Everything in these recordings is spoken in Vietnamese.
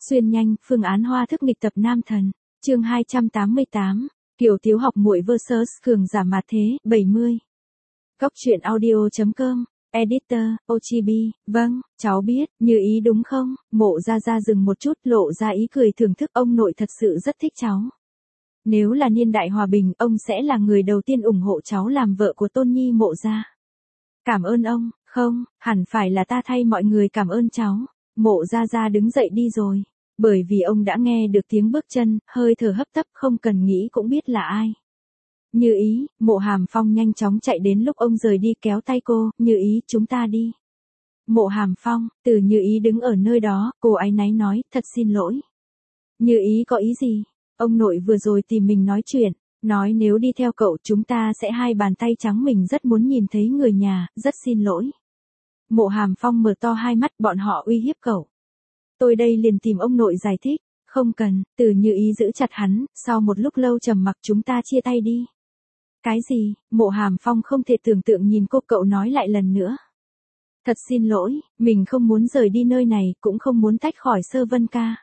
Xuyên nhanh, phương án hoa thức nghịch tập nam thần. Chương 288, Kiều Tiếu học muội vs cường giả mạt thế, 70. Góc truyện audio.com, Editor, Ochibi, vâng, cháu biết, Như Ý đúng không? Mộ Gia Gia dừng một chút, lộ ra ý cười thưởng thức, ông nội thật sự rất thích cháu. Nếu là niên đại hòa bình, ông sẽ là người đầu tiên ủng hộ cháu làm vợ của Tôn Nhi Mộ Gia. Cảm ơn ông, không, hẳn phải là ta thay mọi người cảm ơn cháu. Mộ Gia Gia đứng dậy đi rồi, bởi vì ông đã nghe được tiếng bước chân, hơi thở hấp tấp, không cần nghĩ cũng biết là ai. Như Ý, Mộ Hàm Phong nhanh chóng chạy đến lúc ông rời đi kéo tay cô, Như Ý, chúng ta đi. Mộ Hàm Phong, từ Như Ý đứng ở nơi đó, cô áy náy nói, thật xin lỗi. Như Ý có ý gì? Ông nội vừa rồi tìm mình nói chuyện, nói nếu đi theo cậu chúng ta sẽ hai bàn tay trắng, mình rất muốn nhìn thấy người nhà, rất xin lỗi. Mộ Hàm Phong mở to hai mắt, bọn họ uy hiếp cậu. Tôi đây liền tìm ông nội giải thích, không cần, từ Như Ý giữ chặt hắn, sau một lúc lâu trầm mặc, chúng ta chia tay đi. Cái gì? Mộ Hàm Phong không thể tưởng tượng nhìn cô, cậu nói lại lần nữa. Thật xin lỗi, mình không muốn rời đi nơi này, cũng không muốn tách khỏi Sơ Vân ca.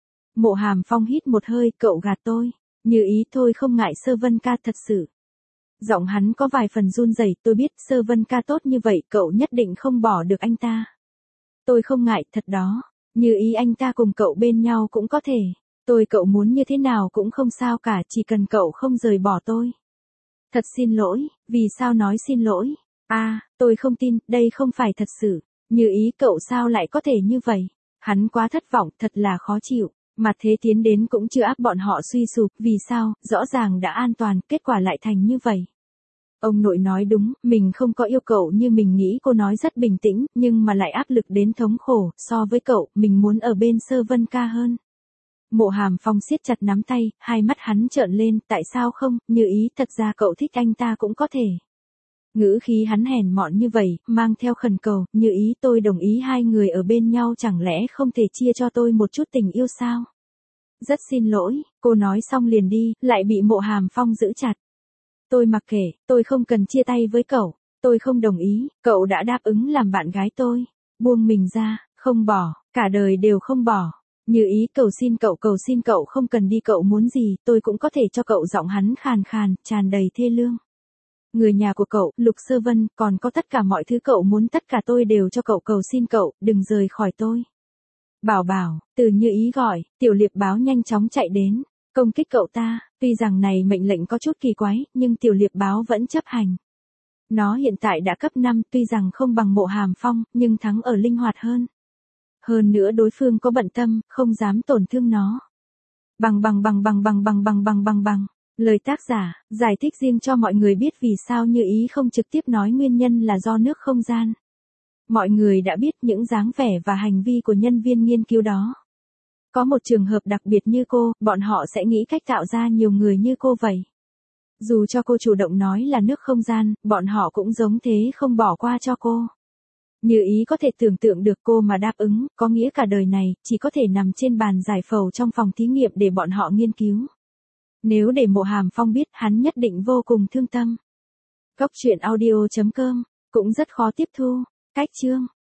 Mộ Hàm Phong hít một hơi, cậu gạt tôi. Như Ý, thôi không ngại Sơ Vân ca thật sự. Giọng hắn có vài phần run rẩy, tôi biết Sơ Vân ca tốt như vậy, cậu nhất định không bỏ được anh ta. Tôi không ngại, thật đó. Như Ý, anh ta cùng cậu bên nhau cũng có thể. Cậu muốn như thế nào cũng không sao cả, chỉ cần cậu không rời bỏ tôi. Thật xin lỗi, vì sao nói xin lỗi? Tôi không tin, đây không phải thật sự. Như Ý, cậu sao lại có thể như vậy? Hắn quá thất vọng, thật là khó chịu. Mặt thế tiến đến cũng chưa áp bọn họ suy sụp, vì sao, rõ ràng đã an toàn, kết quả lại thành như vậy. Ông nội nói đúng, mình không có yêu cậu như mình nghĩ, cô nói rất bình tĩnh, nhưng mà lại áp lực đến thống khổ, so với cậu, mình muốn ở bên Sơ Vân ca hơn. Mộ Hàm Phong siết chặt nắm tay, hai mắt hắn trợn lên, tại sao không, Như Ý, thật ra cậu thích anh ta cũng có thể. Ngữ khí hắn hèn mọn như vậy, mang theo khẩn cầu, Như Ý, tôi đồng ý hai người ở bên nhau, chẳng lẽ không thể chia cho tôi một chút tình yêu sao? Rất xin lỗi, cô nói xong liền đi, lại bị Mộ Hàm Phong giữ chặt. Tôi mặc kệ, tôi không cần chia tay với cậu, tôi không đồng ý, cậu đã đáp ứng làm bạn gái tôi. Buông mình ra, không bỏ, cả đời đều không bỏ. Như Ý, cầu xin cậu không cần đi, cậu muốn gì, tôi cũng có thể cho cậu. Giọng hắn khàn khàn, tràn đầy thê lương. Người nhà của cậu, Lục Sơ Vân, còn có tất cả mọi thứ cậu muốn, tất cả tôi đều cho cậu, cầu xin cậu, đừng rời khỏi tôi. Bảo bảo, từ Như Ý gọi, Tiểu Liệp Báo nhanh chóng chạy đến, công kích cậu ta, tuy rằng này mệnh lệnh có chút kỳ quái, nhưng Tiểu Liệp Báo vẫn chấp hành. Nó hiện tại đã cấp 5, tuy rằng không bằng Mộ Hàm Phong, nhưng thắng ở linh hoạt hơn. Hơn nữa đối phương có bận tâm, không dám tổn thương nó. Bằng. Lời tác giả, giải thích riêng cho mọi người biết vì sao Như Ý không trực tiếp nói nguyên nhân là do nước không gian. Mọi người đã biết những dáng vẻ và hành vi của nhân viên nghiên cứu đó. Có một trường hợp đặc biệt như cô, bọn họ sẽ nghĩ cách tạo ra nhiều người như cô vậy. Dù cho cô chủ động nói là nước không gian, bọn họ cũng giống thế không bỏ qua cho cô. Như Ý có thể tưởng tượng được cô mà đáp ứng, có nghĩa cả đời này, chỉ có thể nằm trên bàn giải phẫu trong phòng thí nghiệm để bọn họ nghiên cứu. Nếu để Mộ Hàm Phong biết, hắn nhất định vô cùng thương tâm. Góc truyện audio.com, cũng rất khó tiếp thu. Cách chương